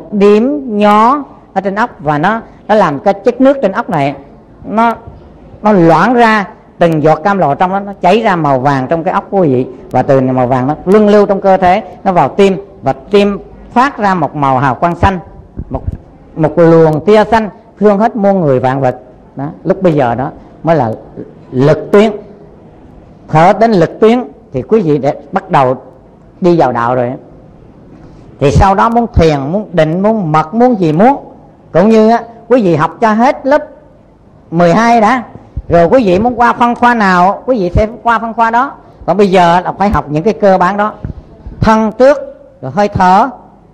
một điểm nhỏ ở trên óc, và nó làm cái chất nước trên óc này nó loãng ra, từng giọt cam lồ trong đó nó chảy ra màu vàng trong cái óc của quý vị, và từ màu vàng nó luân lưu trong cơ thể, nó vào tim, và tim phát ra một màu hào quang xanh, một luồng tia xanh thương hết muôn người vạn vật đó. Lúc bây giờ đó mới là lực tuyến. Thở đến lực tuyến thì quý vị đã bắt đầu đi vào đạo rồi. Thì sau đó muốn thiền, muốn định, muốn mật, muốn gì muốn, cũng như á, quý vị học cho hết lớp 12 đã, rồi quý vị muốn qua phân khoa nào quý vị sẽ qua phân khoa đó. Còn bây giờ là phải học những cái cơ bản đó, thân trước, rồi hơi thở,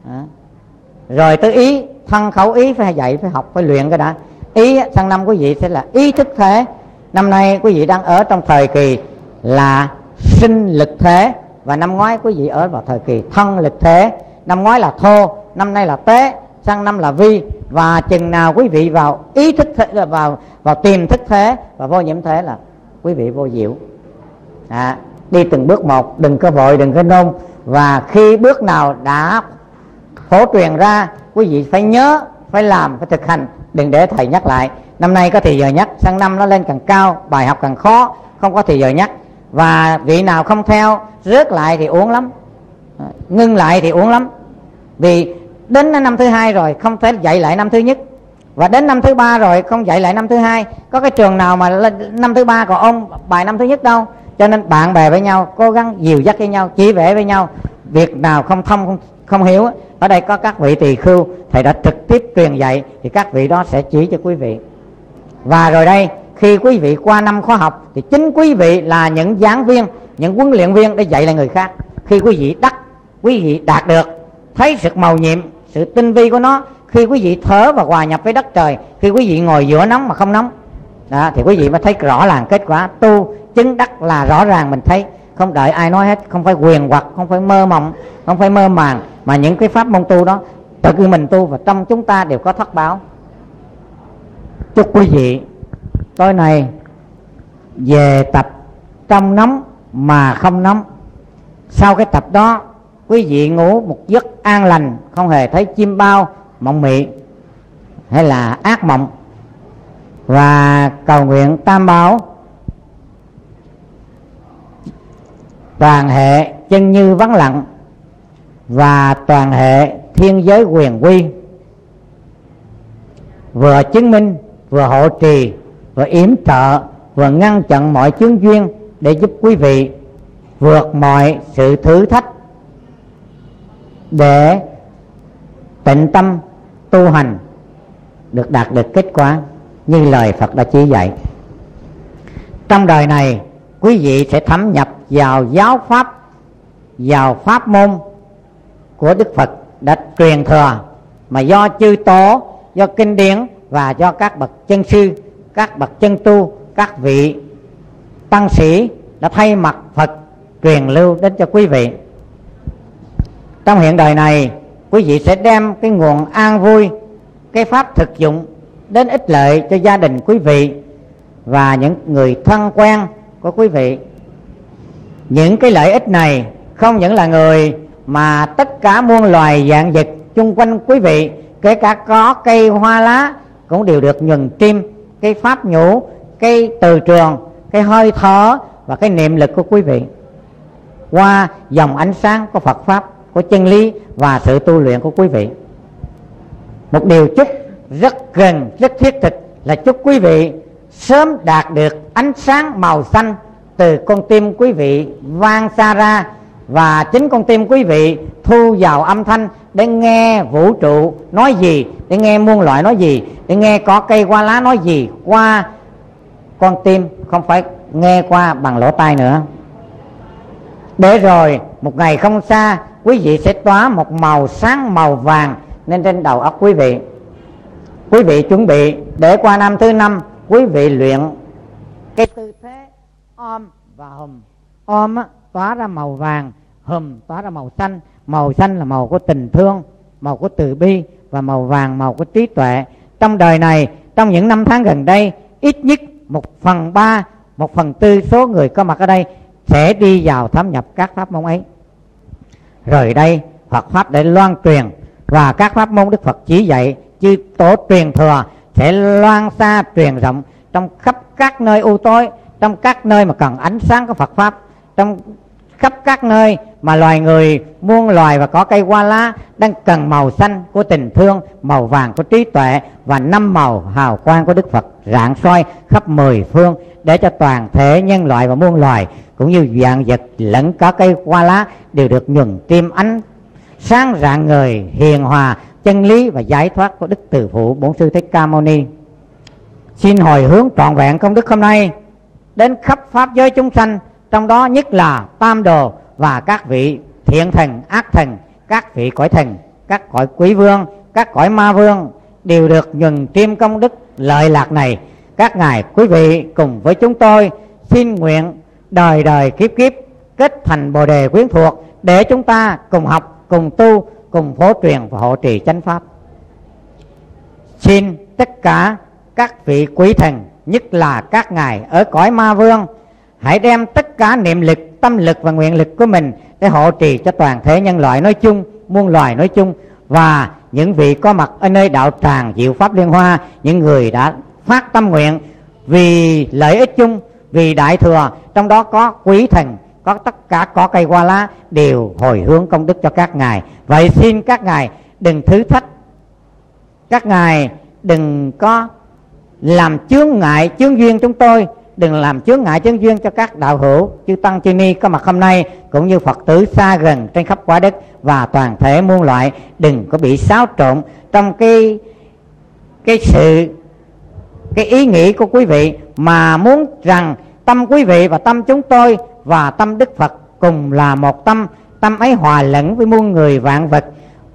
rồi tới ý, thân khẩu ý phải dạy, phải học, phải luyện cái đã. Ý sang năm quý vị sẽ là ý thức thể. Năm nay quý vị đang ở trong thời kỳ là sinh lực thể, và năm ngoái quý vị ở vào thời kỳ thân lực thể. Năm ngoái là thô, năm nay là tế, sang năm là vi. Và chừng nào quý vị vào ý thức thể, vào tiềm thức thế và vô nhiễm thế là quý vị vô diệu. Đi từng bước một, đừng có vội, đừng có nôn. Và khi bước nào đã phổ truyền ra, quý vị phải nhớ, phải làm, phải thực hành, đừng để thầy nhắc lại. Năm nay có thì giờ nhắc, sang năm nó lên càng cao, bài học càng khó, không có thì giờ nhắc. Và vị nào không theo, rớt lại thì uổng lắm, ngưng lại thì uổng lắm. Vì đến năm thứ hai rồi không thể dạy lại năm thứ nhất, và đến năm thứ ba rồi không dạy lại năm thứ hai. Có cái trường nào mà lên năm thứ ba còn ôn bài năm thứ nhất đâu. Cho nên bạn bè với nhau, cố gắng dìu dắt với nhau, chỉ vẽ với nhau. Việc nào không thông, không hiểu, ở đây có các vị tỳ khưu, thầy đã trực tiếp truyền dạy, thì các vị đó sẽ chỉ cho quý vị. Và rồi đây, khi quý vị qua năm khóa học thì chính quý vị là những giảng viên, những huấn luyện viên để dạy lại người khác. Khi quý vị đạt được, thấy sự màu nhiệm, sự tinh vi của nó, khi quý vị thở và hòa nhập với đất trời, khi quý vị ngồi giữa nóng mà không nóng đó, thì quý vị mới thấy rõ ràng kết quả tu chứng đắc là rõ ràng mình thấy, không đợi ai nói hết, không phải quyền hoặc, không phải mơ mộng, không phải mơ màng, mà những cái pháp môn tu đó tự mình tu, và trong chúng ta đều có thất báo. Chúc quý vị tối nay về tập trong nóng mà không nóng. Sau cái tập đó quý vị ngủ một giấc an lành, không hề thấy chim bao, mộng mị hay là ác mộng. Và cầu nguyện tam bảo, toàn hệ chân như vắng lặng, và toàn hệ thiên giới quyền quy, vừa chứng minh, vừa hộ trì, vừa yểm trợ, vừa ngăn chặn mọi chướng duyên để giúp quý vị vượt mọi sự thử thách, để tịnh tâm tu hành được đạt được kết quả như lời Phật đã chỉ dạy. Trong đời này quý vị sẽ thâm nhập vào giáo pháp, vào pháp môn của Đức Phật đã truyền thừa, mà do chư tổ, do kinh điển và do các bậc chân sư, các bậc chân tu, các vị tăng sĩ đã thay mặt Phật truyền lưu đến cho quý vị. Trong hiện đời này quý vị sẽ đem cái nguồn an vui, cái pháp thực dụng đến ích lợi cho gia đình quý vị và những người thân quen của quý vị. Những cái lợi ích này không những là người, mà tất cả muôn loài dạng vật chung quanh quý vị, kể cả có cây hoa lá cũng đều được nhuần tim cái pháp nhũ, cái từ trường, cái hơi thở và cái niệm lực của quý vị, qua dòng ánh sáng của Phật pháp, của chân lý và sự tu luyện của quý vị. Một điều chúc rất gần, rất thiết thực là chúc quý vị sớm đạt được ánh sáng màu xanh từ con tim quý vị vang xa ra, và chính con tim quý vị thu vào âm thanh để nghe vũ trụ nói gì, để nghe muôn loại nói gì, để nghe có cây hoa lá nói gì qua con tim, không phải nghe qua bằng lỗ tai nữa. Để rồi một ngày không xa, quý vị sẽ tỏa một màu sáng màu vàng lên trên đầu óc quý vị. Quý vị chuẩn bị để qua năm thứ 5, quý vị luyện cái tư thế om và hùm. Om tỏa ra màu vàng, hùm tỏa ra màu xanh. Màu xanh là màu của tình thương, màu của từ bi, và màu vàng màu của trí tuệ. Trong đời này, trong những năm tháng gần đây, ít nhất 1/3, 1/4 số người có mặt ở đây sẽ đi vào thâm nhập các pháp môn ấy. Rồi đây Phật pháp để loan truyền, và các pháp môn Đức Phật chỉ dạy, chư tổ truyền thừa sẽ loan xa truyền rộng trong khắp các nơi u tối, trong các nơi mà cần ánh sáng của Phật pháp, trong khắp các nơi mà loài người, muôn loài và cỏ cây hoa lá đang cần màu xanh của tình thương, màu vàng của trí tuệ và 5 màu hào quang của Đức Phật rạng soi khắp 10 phương, để cho toàn thể nhân loại và muôn loài cũng như vạn vật lẫn cỏ cây hoa lá đều được nhuần tim ánh sáng rạng ngời hiền hòa chân lý và giải thoát của Đức Từ Phụ Bổn Sư Thích Ca Mâu Ni. Xin hồi hướng trọn vẹn công đức hôm nay đến khắp pháp giới chúng sanh, trong đó nhất là tam đồ và các vị thiện thần, ác thần, các vị cõi thần, các cõi quý vương, các cõi ma vương đều được nhuần tim công đức lợi lạc này. Các ngài quý vị cùng với chúng tôi xin nguyện đời đời kiếp kiếp kết thành Bồ Đề quyến thuộc, để chúng ta cùng học, cùng tu, cùng phổ truyền và hộ trì chánh pháp. Xin tất cả các vị quý thần, nhất là các ngài ở cõi ma vương, hãy đem tất cả niệm lực, tâm lực và nguyện lực của mình để hộ trì cho toàn thể nhân loại nói chung, muôn loài nói chung, và những vị có mặt ở nơi đạo tràng Diệu Pháp Liên Hoa, những người đã phát tâm nguyện vì lợi ích chung, vì đại thừa, trong đó có quý thần, có tất cả cỏ cây hoa lá, đều hồi hướng công đức cho các ngài. Vậy xin các ngài đừng thử thách, các ngài đừng có làm chướng ngại chướng duyên chúng tôi, đừng làm chướng ngại chướng duyên cho các đạo hữu chư tăng chư ni có mặt hôm nay, cũng như Phật tử xa gần trên khắp quả đất và toàn thể muôn loại. Đừng có bị xáo trộn trong cái ý nghĩ của quý vị, mà muốn rằng tâm quý vị và tâm chúng tôi và tâm Đức Phật cùng là một tâm. Tâm ấy hòa lẫn với muôn người vạn vật,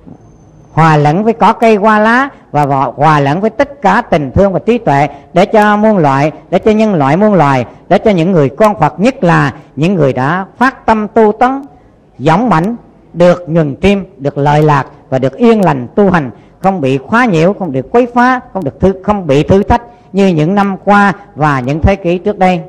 hòa lẫn với cỏ cây hoa lá và hòa lẫn với tất cả tình thương và trí tuệ, để cho muôn loại, để cho nhân loại muôn loài, để cho những người con Phật, nhất là những người đã phát tâm tu tấn dũng mãnh, được nhuần tim, được lợi lạc và được yên lành tu hành, không bị khóa nhiễu, không được quấy phá, không bị thử thách như những năm qua và những thế kỷ trước đây.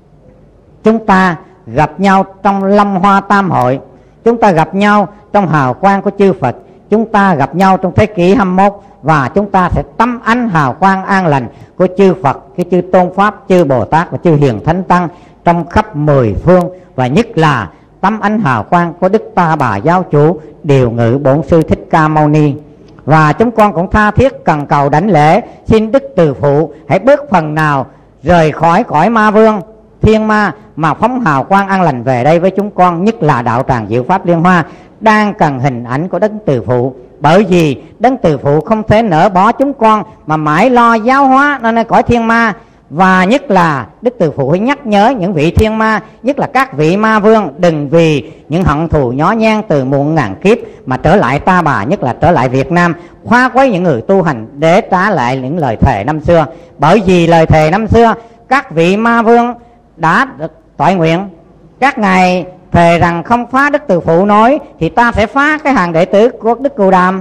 Chúng ta gặp nhau trong Lâm Hoa Tam Hội, chúng ta gặp nhau trong hào quang của chư Phật, chúng ta gặp nhau trong thế kỷ 21, và chúng ta sẽ tắm ánh hào quang an lành của chư Phật, cái chư Tôn Pháp, chư Bồ Tát và chư Hiền Thánh Tăng trong khắp 10 phương, và nhất là tắm ánh hào quang của Đức Ta Bà Giáo Chủ Điều Ngự Bổn Sư Thích Ca Mâu Ni. Và chúng con cũng tha thiết cần cầu đảnh lễ xin Đức Từ Phụ hãy bớt phần nào rời khỏi cõi ma vương, thiên ma, mà phóng hào quang an lành về đây với chúng con, nhất là đạo tràng Diệu Pháp Liên Hoa đang cần hình ảnh của Đấng Từ Phụ. Bởi vì Đấng Từ Phụ không thể nỡ bỏ chúng con mà mãi lo giáo hóa nơi cõi thiên ma. Và nhất là Đức Từ Phụ hãy nhắc nhớ những vị thiên ma, nhất là các vị ma vương, đừng vì những hận thù nhó nhan từ muôn ngàn kiếp mà trở lại Ta Bà, nhất là trở lại Việt Nam, khóa quấy những người tu hành để trả lại những lời thề năm xưa. Bởi vì lời thề năm xưa các vị ma vương đã toại nguyện, các ngài thề rằng không phá Đức Từ Phụ nói thì ta sẽ phá cái hàng đệ tử của Đức Cù Đàm.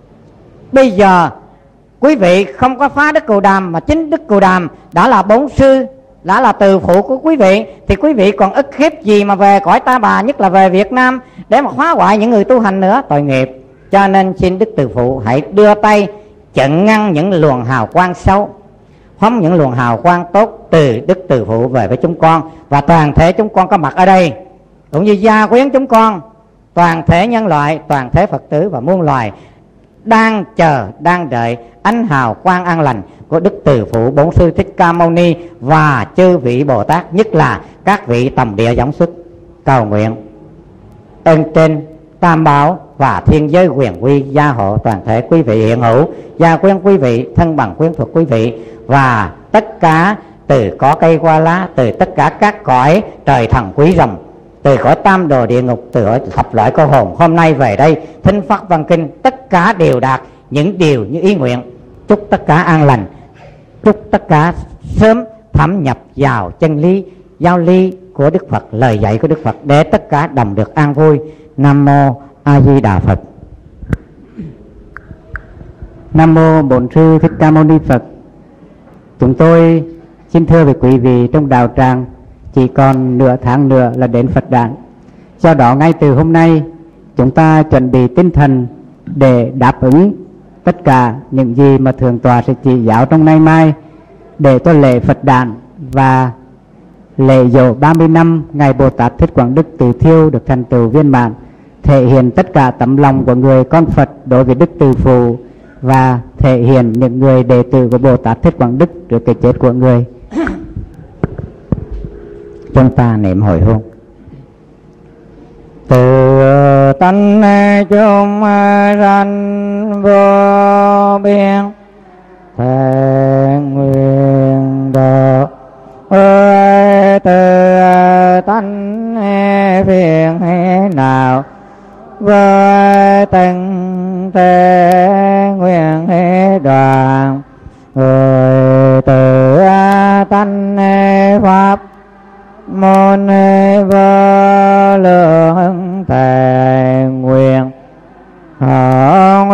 Bây giờ quý vị không có phá Đức Cù Đàm, mà chính Đức Cù Đàm đã là Bổn Sư, đã là Từ Phụ của quý vị, thì quý vị còn ức hiếp gì mà về cõi Ta Bà, nhất là về Việt Nam, để mà phá hoại những người tu hành nữa, tội nghiệp. Cho nên xin Đức Từ Phụ hãy đưa tay chặn ngăn những luồng hào quang xấu, phóng những luồng hào quang tốt từ Đức Từ Phụ về với chúng con và toàn thể chúng con có mặt ở đây, cũng như gia quyến chúng con, toàn thể nhân loại, toàn thể Phật tử và muôn loài đang chờ, đang đợi ánh hào quang an lành của Đức Từ Phụ Bổn Sư Thích Ca Mâu Ni và chư vị Bồ Tát, nhất là các vị tầm địa võng xuất. Cầu nguyện ơn trên Tam Bảo và thiên giới quyền quy gia hộ toàn thể quý vị hiện hữu, gia quyến quý vị, thân bằng quyến thuộc quý vị, và tất cả từ cỏ cây hoa lá, từ tất cả các cõi trời thần quý rồng, từ cõi tam đồ địa ngục, từ cõi thập loại cô hồn hôm nay về đây thính phát văn kinh, tất cả đều đạt những điều như ý nguyện. Chúc tất cả an lành, chúc tất cả sớm thẩm nhập vào chân lý giáo lý của Đức Phật, lời dạy của Đức Phật, để tất cả đồng được an vui. Nam mô A Di Đà Phật. Nam mô Bổn Sư Thích Ca Mâu Ni Phật. Chúng tôi xin thưa với quý vị trong đạo tràng, chỉ còn nửa tháng nữa là đến Phật đản. Do đó ngay từ hôm nay chúng ta chuẩn bị tinh thần để đáp ứng tất cả những gì mà Thượng tọa sẽ chỉ giáo trong nay mai, để cho lễ Phật đản và lễ dỗ 30 năm ngày Bồ Tát Thích Quảng Đức Từ Thiêu được thành tựu viên mãn, thể hiện tất cả tấm lòng của người con Phật đối với Đức Từ Phụ và thể hiện những người đệ tử của Bồ Tát Thích Quảng Đức trước cái chết của người. Chúng ta niệm hồi hương. Từ tánh chúng sanh vô biên, thề nguyện độ từ tánh phiền nào với từng thế nguyện đoàn, người từ tánh pháp môn vô lượng thề nguyện hưởng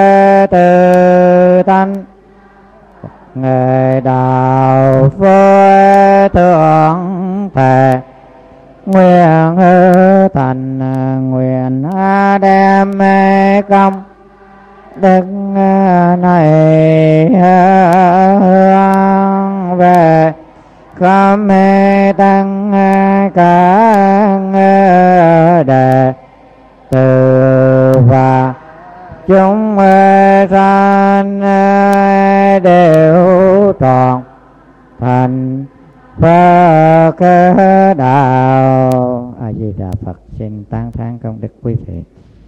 từ tánh người đạo với thượng thề nguyện thành nguyện đem công đức này về khám tăng các đệ tử và chúng sanh đều trọn thành Phật đạo. A Di Đà Phật. Xin tán thán công đức quý vị.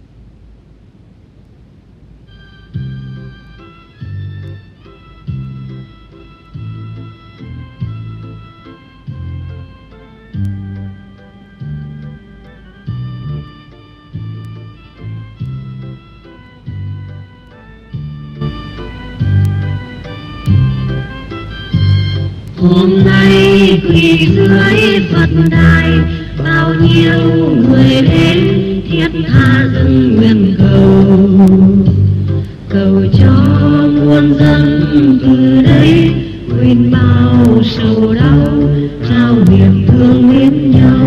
Hôm nay quỳ dưới Phật đài, bao nhiêu người đến thiết tha dâng nguyện cầu cho muôn dân từ đây quên bao sầu đau, trao niềm thương mến nhau.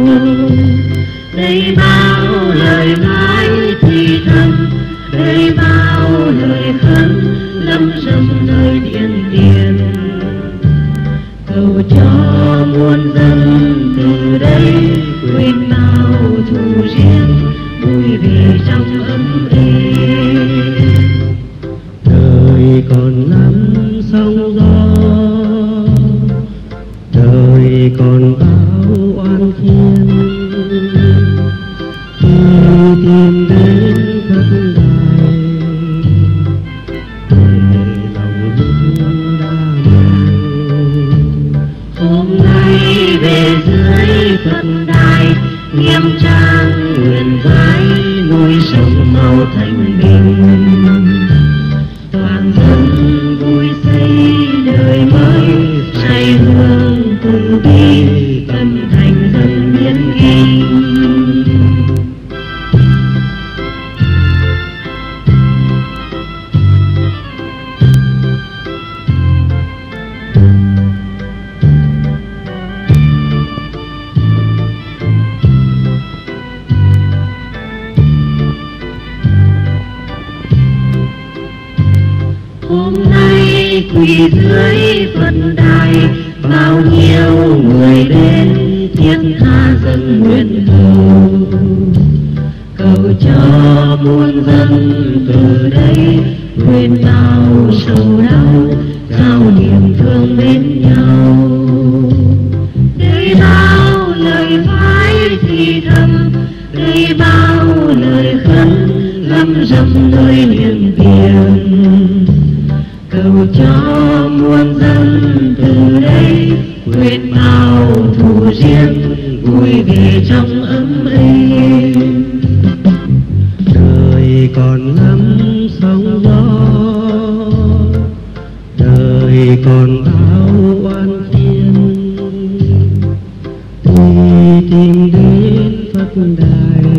Đây bao lời nói thì thầm, đây bao lời khấn lâm râm nơi điện tiền, cầu cho muôn dân từ đây quên bao thù riêng, vui về trong ấm êm. Đời còn lắm sóng gió, đời còn bao oan khiên, khi tìm đến Phật đài để lòng dân đa mang. Hôm nay về dưới Phật đài nghiêm trang nguyện vái nuôi sống mau thanh bình, toàn dân vui xây đời mới, say hương từ bi tâm thành dân biến kinh. Hôm nay quỳ dưới Phật đài, bao nhiêu người đến thiết tha dâng nguyện cầu cho muôn dân từ đây quên bao sầu đau, trao niềm thương mến nhau. Đây bao lời phái thì thầm, đây bao lời khấn lâm râm nơi niềm tiền, cầu cho muôn dân từ đây quên bao thù riêng, vui về trong ấm êm. Đời còn lắm sóng gió, đời còn bao oan khiên, tuy tìm đến Phật đài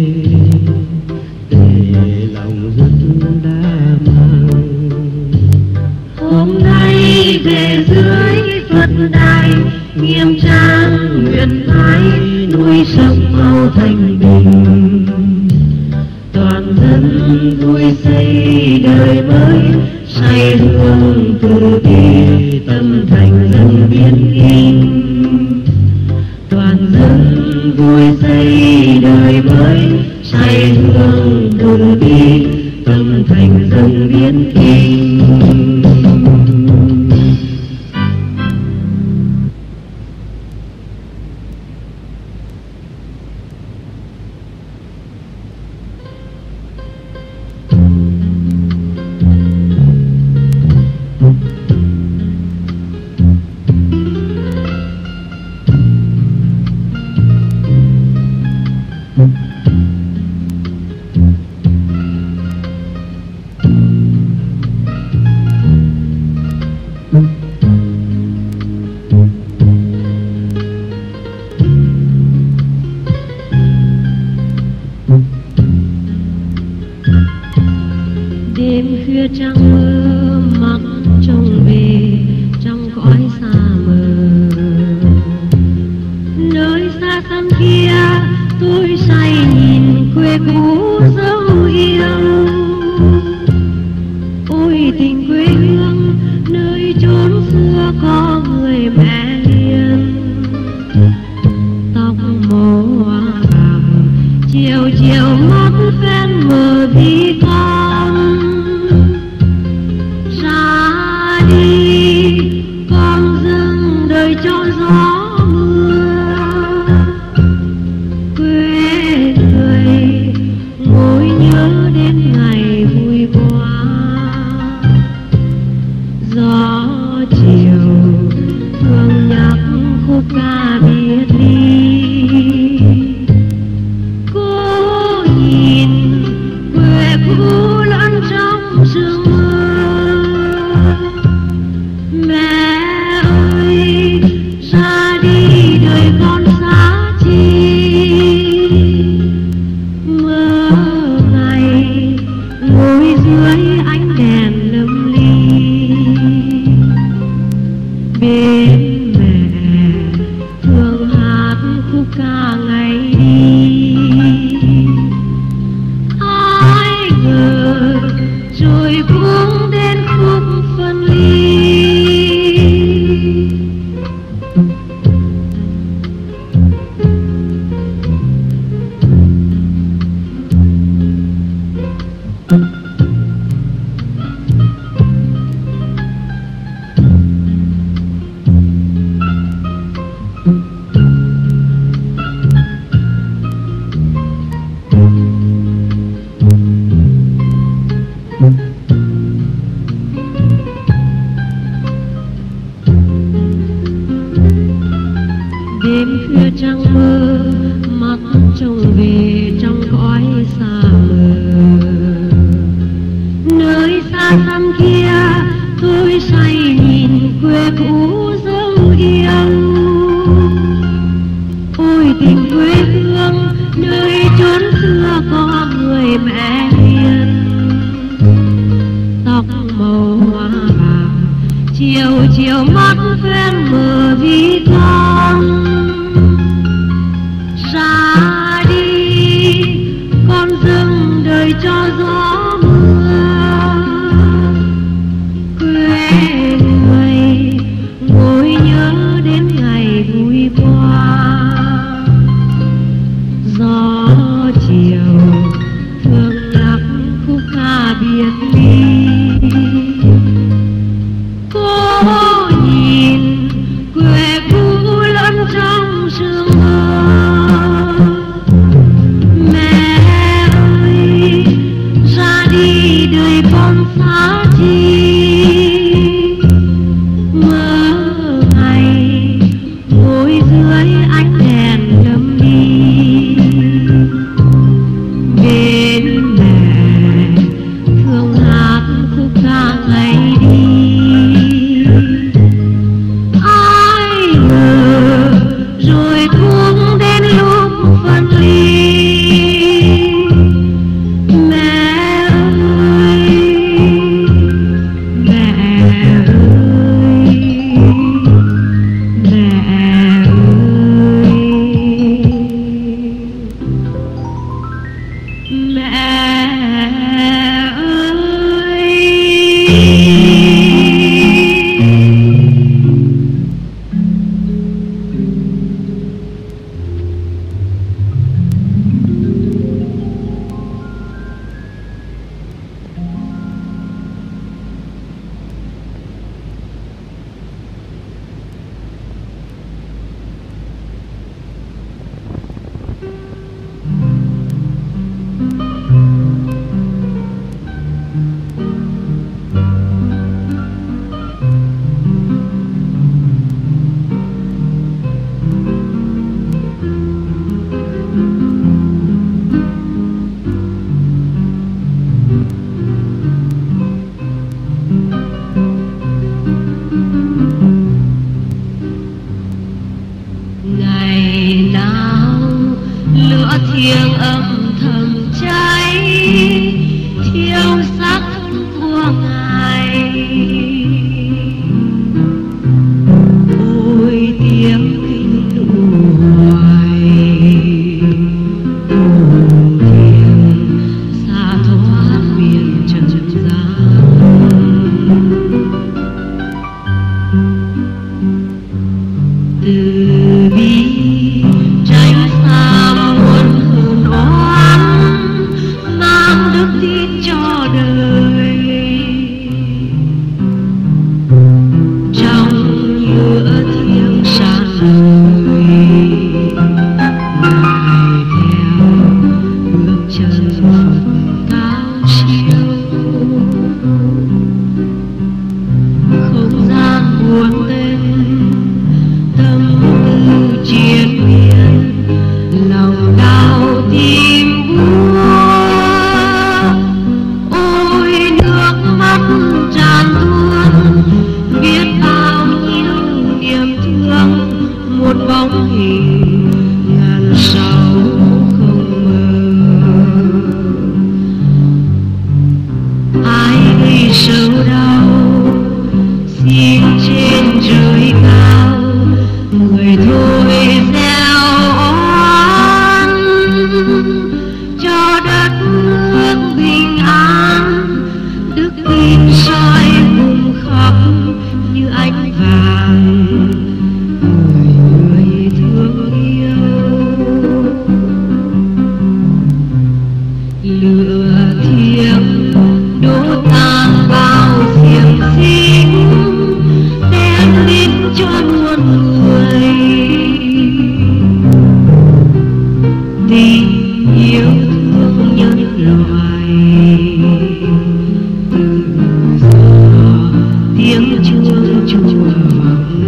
để lòng rất đa mang. Hôm nay về dưới Phật đài nghiêm trang nguyện vái nuôi sống mau thanh bình, toàn dân vui xây đời mới, say hương từ bi tâm thành dân biến in. Toàn dân vui xây đời mới, say hương từ bi tâm thành dân biến in. Đêm khuya trăng mơ mắt trông về trong cõi xa mờ, nơi xa xăm kia tôi say nhìn quê cũ dấu yêu. Ôi tình quê hương nơi chốn xưa có người mẹ hiền, tóc màu hoa vàng chiều chiều mắt phen mờ vì con. Ra đi con dâng đời cho gió mưa, quê người ngồi nhớ đến ngày vui qua. Gió chiều thương nhắc khúc ca biệt ly, cô nhìn quê cũ lẫn trong sương mưa. Mẹ ơi ra đi đời con xa chi, mơ ngày ngồi dưới ánh đèn lâm ly. Bên mẹ thường hát khúc ca ngày đi, ai ngờ rồi cũng đến khúc phân ly. Đêm khuya trăng mơ mắt trông về trong cõi xa mờ, nơi xa xăm kia tôi say nhìn quê cũ dấu yêu. Ôi tình quê hương nơi chốn xưa có người mẹ hiền, tóc màu hoa vàng chiều chiều mắt phen mờ vì con. Ra đi con dâng đời cho gió mưa, quê người ngồi nhớ đến ngày vui qua. Gió chiều thương nhắc khúc ca biệt ly, cô nhìn quê cũ lẫn trong sương mơ. Mẹ ơi ra đi đời con xa chi, mơ ngày ngồi dưới ánh đèn lâm ly. Bên mẹ thường hát khúc ca ngày đi, ai ngờ rồi cũng đến lúc phân ly. Mẹ ơi sầu đau xin trên trời cao người thôi gieo oán cho đất nước bình an, đức tin soi cùng khắp như ánh vàng người thương yêu. Lửa thiêng đốt tan bao xiềng xích đem đến cho muôn người tình yêu thương nhân loại. Từ giờ tiếng chuông chùa vang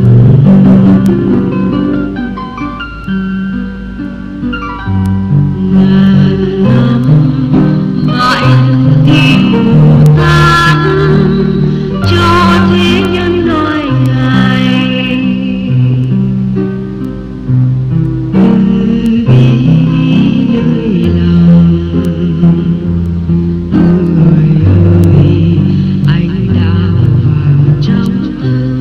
ngàn năm mãi tim Bồ Tát cho thế nhân nói ngài từ bi nơi lòng. Người ơi anh đã vào trong tâm.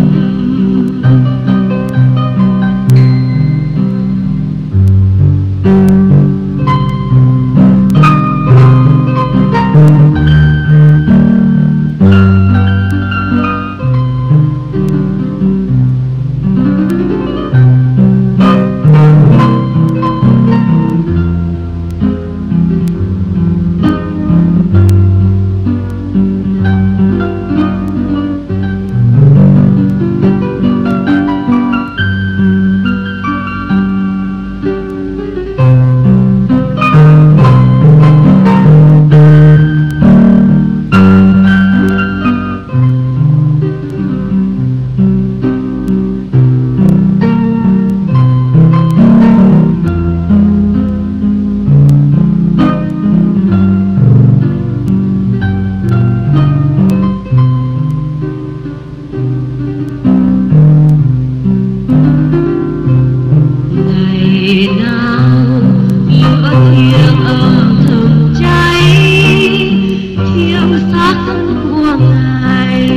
Ngày nào lửa thiêng âm thầm cháy thiêu xác thân của ngài.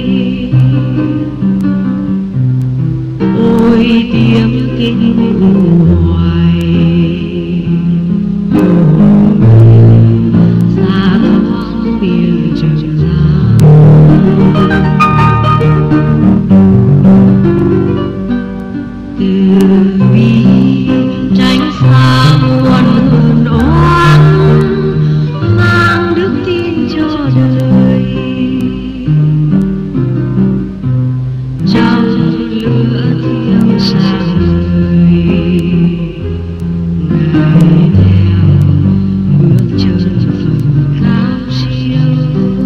Ôi tiếng kinh hoài xa thoáng biển trần gian. Từ bi tránh xa muôn hờn oán mang đức tin cho đời. Trong lửa thiêng sáng ngời ngài theo bước chân Phật cao siêu.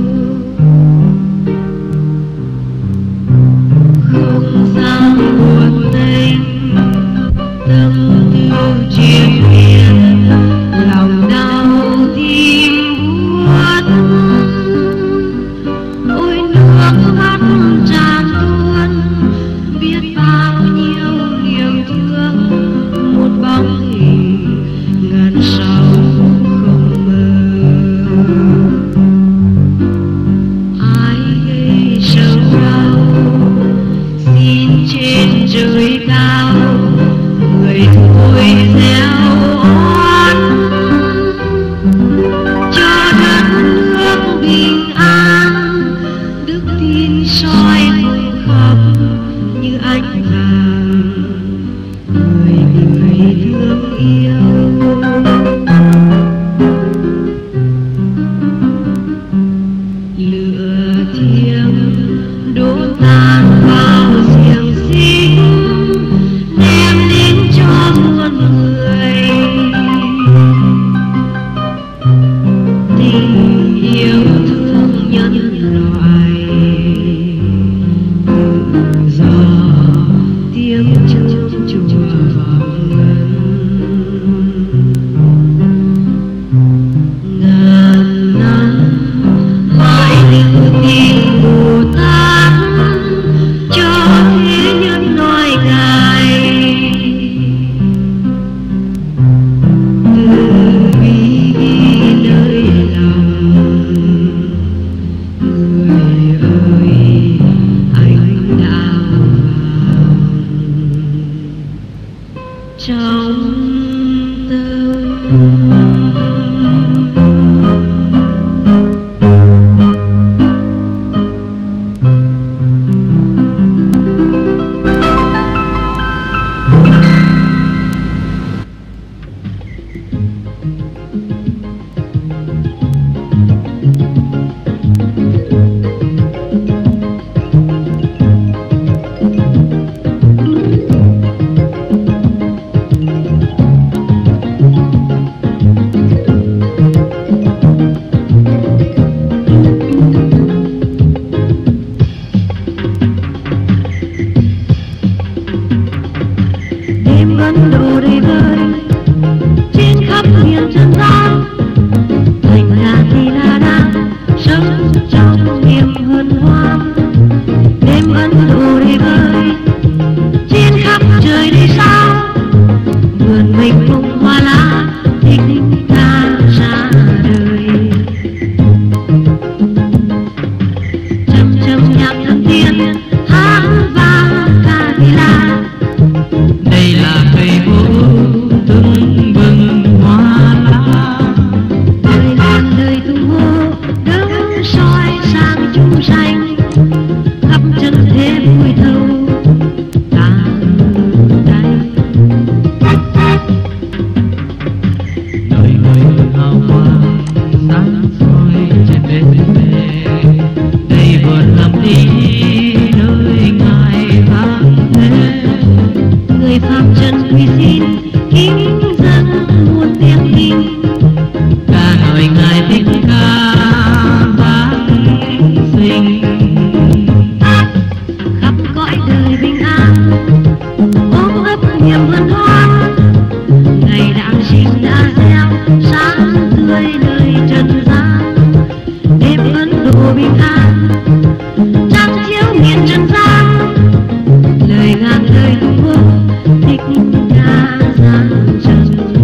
Không gian buồn tênh tâm tư triền miên lòng đau tim buốt. Ôi nước mắt tràn tuôn biết bao nhiêu niềm thương, một bóng hình ngàn sầu không mơ. Ai gây sầu đau xin trên trời cao người thôi gieo oán cho đất nước bình an, đức tin soi cùng khắp như ánh vàng người thương yêu. Lửa thiêng đốt tan bao xiềng xích đem đến cho muôn người tình yêu thương nhân loại. Từ giờ tiếng chuông chùa vang ngàn năm mãi đức tin Bồ Tát trong niềm hân hoan. Đêm Ấn Độ đầy vơi trên khắp trời đầy sao, vườn mênh mông hoa lá thích ca ra đời. Trầm trầm nhạc thần tiên hát vang ca đi la, đây là cây gỗ tưng bừng hoa lá. đời ngàn đời tung hô đứng soi sang chúng sanh, khắp chân thế vui thâu ta đây. Đời người hào quang sáng soi trên bến bề, đây vườn làm đi nơi ngài vang thế. Người phạm trần quy xin kính dâng muôn tiếng kinh, Ca ngợi ngài thích ca vang sinh. khắp cõi đời bình an ôm ấp niềm hân hoan. Ngày đản sinh đã gieo sáng tươi nơi trần gian, đêm Ấn Độ bình an trăng chiếu miền trần gian. Lời ngàn lời tung hô thích ca gian trần,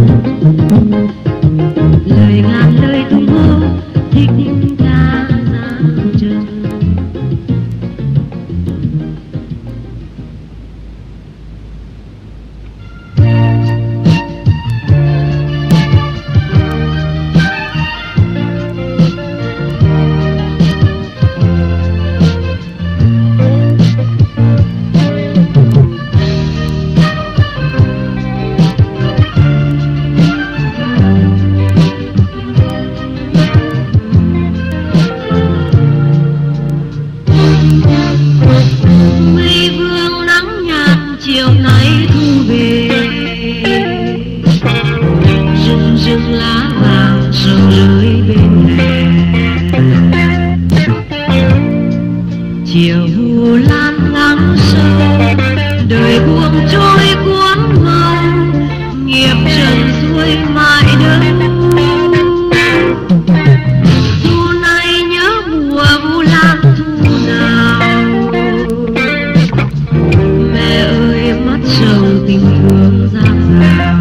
lời ngàn lời tung hô thích ca gian trần. Mây vương nắng nhạt chiều nay thu về, rừng rừng lá vàng sầu rơi bên hè. Chiều vu lan ngắm sâu, đời buông trôi cuốn mau, nghiệp trần xuôi mãi đâu. Thu này nhớ mùa vu lan thu nào, mẹ ơi mắt sầu tình thương giang rào.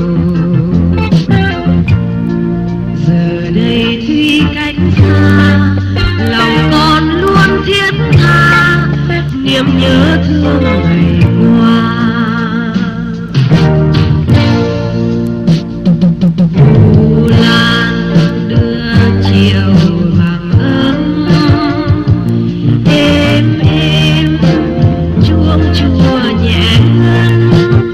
Giờ đây tuy cách xa, lòng con luôn thiết tha, niềm nhớ thương ngày qua. Vu lan đưa chiều vàng ấm, êm êm chuông chùa nhẹ ngân.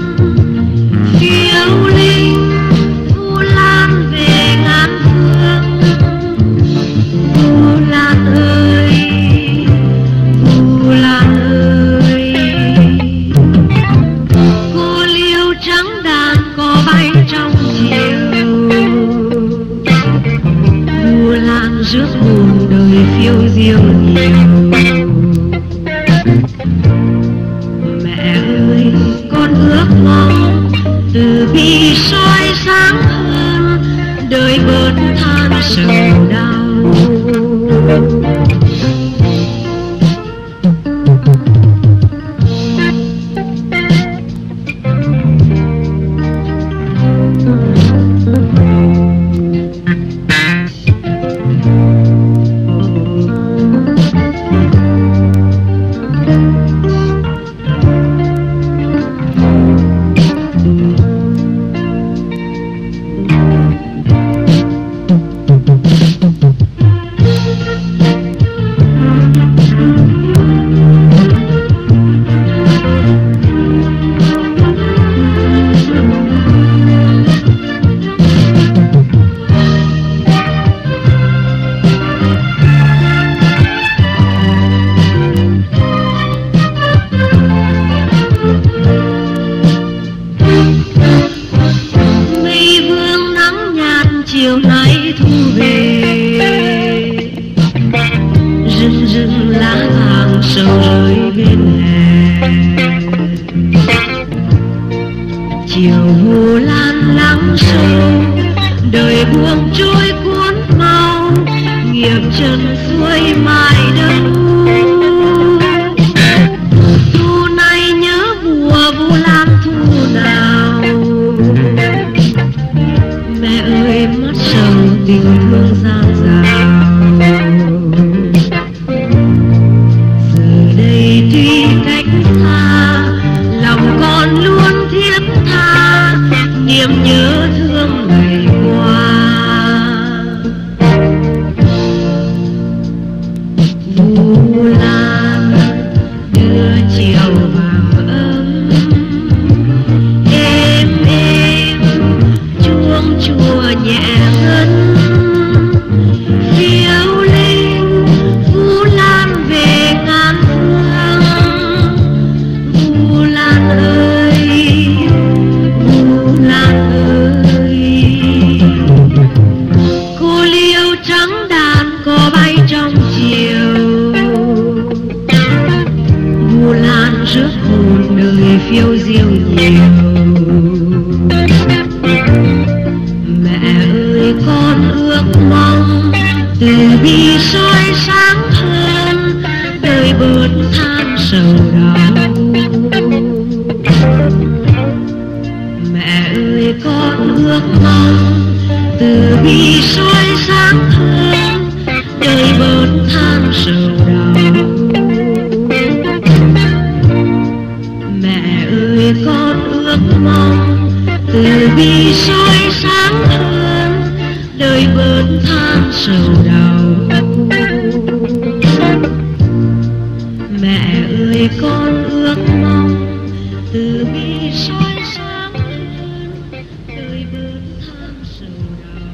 Phiêu linh Vu lan về ngàn phương, Vu lan ơi, Vu lan ơi. Cô liêu trắng đàn có bay trong chiều, Vu lan rước buồn đời phiêu diêu nhiều. Mẹ ơi con ước mong từ bi soi sáng hơn, đời bớt than sầu đau. chiều nay thu về, rừng rừng lá vàng sầu rơi bên hè. Chiều hồ lan lắng sâu, đời buông trôi cuốn mau, nghiệp trần xuôi ơi mãi đâu. Thu này nhớ mùa vu lan thu nào. Mẹ ơi mắt sầu tình thương gian dào. Giờ đây tuy cách xa, lòng con luôn thiết tha niềm nhớ thương ngày qua. Vu lan đưa chiều vàng ấm, êm êm chuông chùa nhẹ ngân. Phiêu linh Vu lan về ngàn phương. Vu lan ơi, Vu lan ơi. Cô liêu trắng đàn có bay trong chiều. Vu lan rước hồn đời phiêu diêu nhiều. Mẹ ơi con ước mong từ bi soi sáng hơn, đời bớt than sầu đau. Mẹ ơi con ước mong từ bi soi sáng hơn, đời bớt than sầu đau. Mẹ ơi con ước mong từ bi soi sáng hơn, đời bớt than sầu đau. Mẹ ơi con ước mong từ bi soi sáng hơn, đời bớt than sầu đau.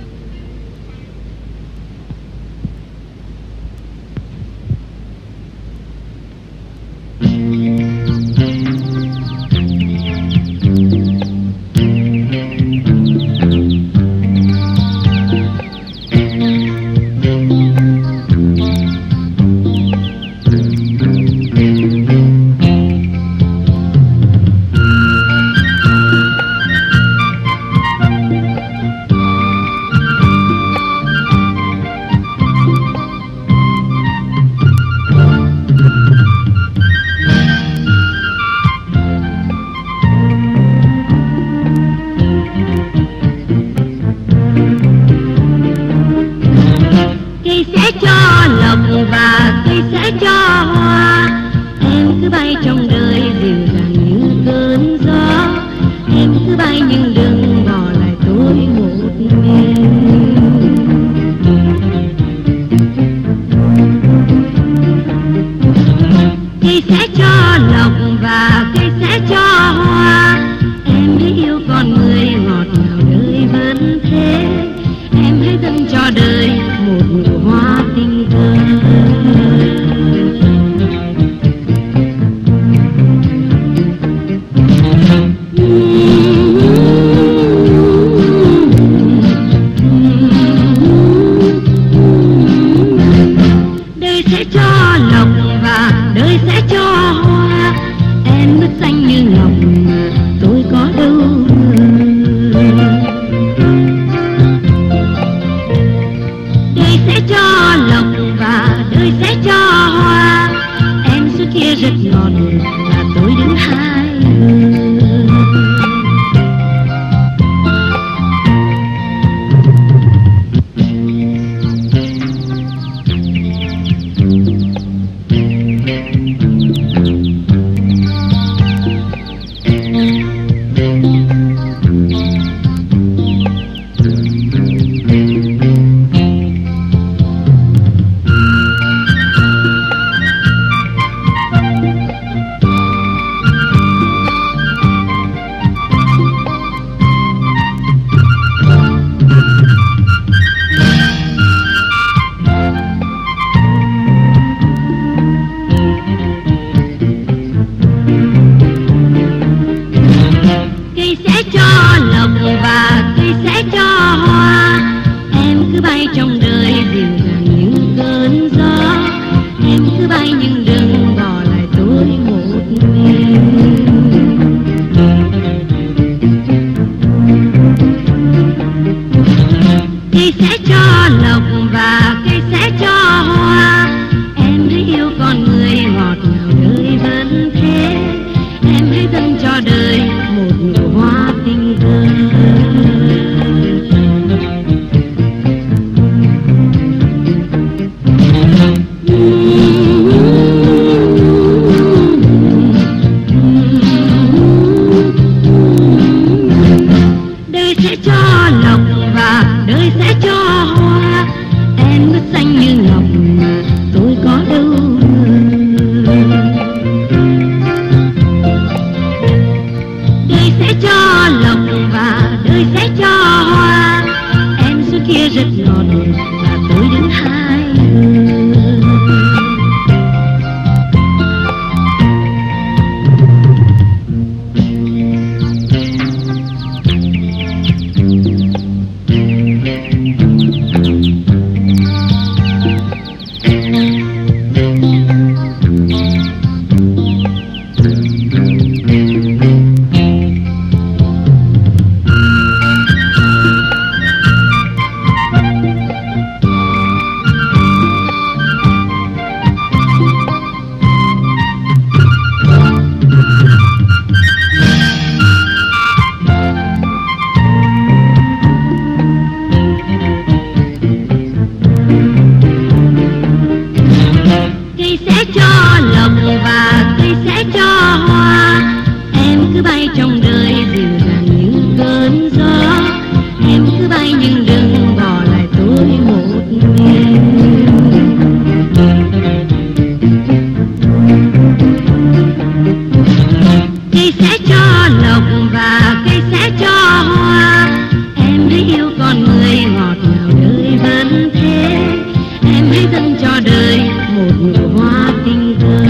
Cây sẽ cho lộc và cây sẽ cho hoa. Em cứ bay trong đời dịu dàng như cơn gió. Em cứ bay nhưng đừng bỏ lại tôi một mình. Cây sẽ cho lộc và cây sẽ cho hoa. Em hãy yêu con người ngọt ngào đời vẫn thế. Em hãy dâng cho đời một nụ hoa tình thơ. Đời sẽ cho lộc và đời sẽ cho hoa. Em nước xanh như ngọc tôi có đâu. Đời sẽ cho lộc và đời sẽ cho hoa. Em xưa kia rất ngọt và tôi đứng hai người. cây sẽ cho lộc và cây sẽ cho hoa. cây sẽ cho lộc và cây sẽ cho hoa. Em cứ bay trong đời dịu dàng như cơn gió. Em cứ bay nhưng đừng bỏ lại tôi một mình. Cây sẽ cho lộc và cây sẽ cho hoa. Em hãy yêu con người ngọt ngào đời vẫn thế. Em hãy dâng cho đời một nụ hoa tình thơ.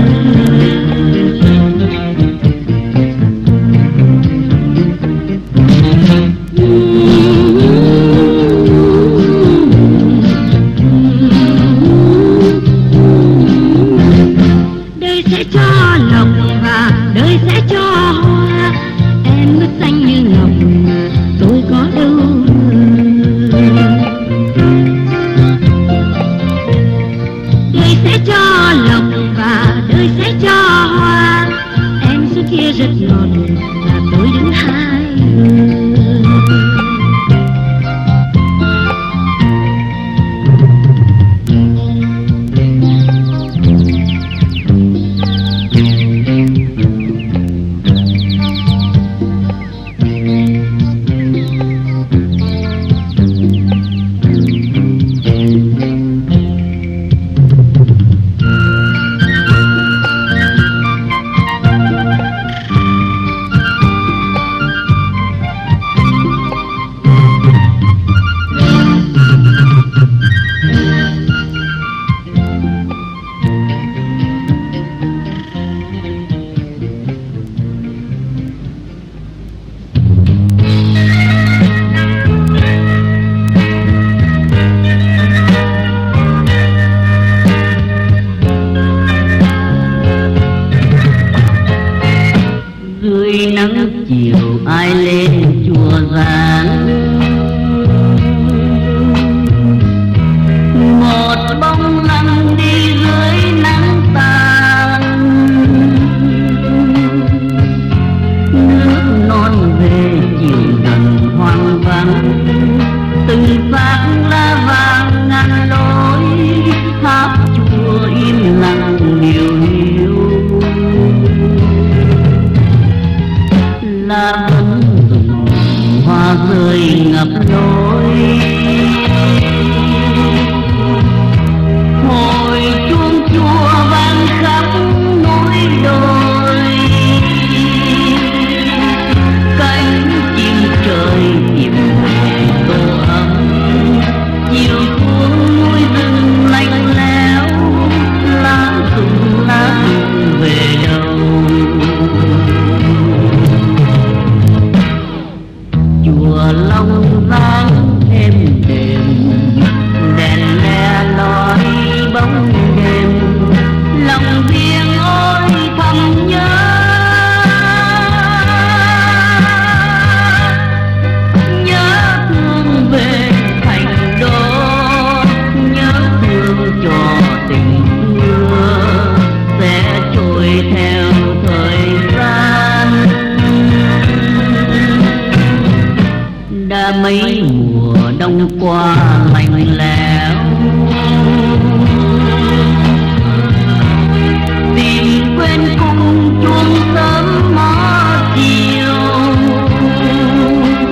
Đời sẽ cho lộc và đời sẽ cho hoa. Em ướt xanh như ngọc, tôi có đâu đời sẽ cho lộc và đời sẽ cho hoa. Em xưa kia rất ngọt và tôi đứng hai người. Dưới nắng chiều ai lên chùa giáng, một bóng lăng đi dưới nắng tàn. Nước non về chiều dần hoang vắng, từng phát lá vàng ngàn lối. Tháp chùa im lặng điều hiu, lá vẫn rụng hoa rơi ngập lối. Hồi chuông chùa vang khắp núi đồi, cánh chim trời tìm về tổ ấm. Chiều xuống núi rừng lạnh lẽo, lá rụng về đâu. Chùa Long Giang êm đềm, đèn le lói bóng đêm. Lòng riêng ôi thầm nhớ, nhớ thương về thành đô, nhớ thương cho tình xưa sẽ trôi theo thời gian. Đã mấy mùa đông qua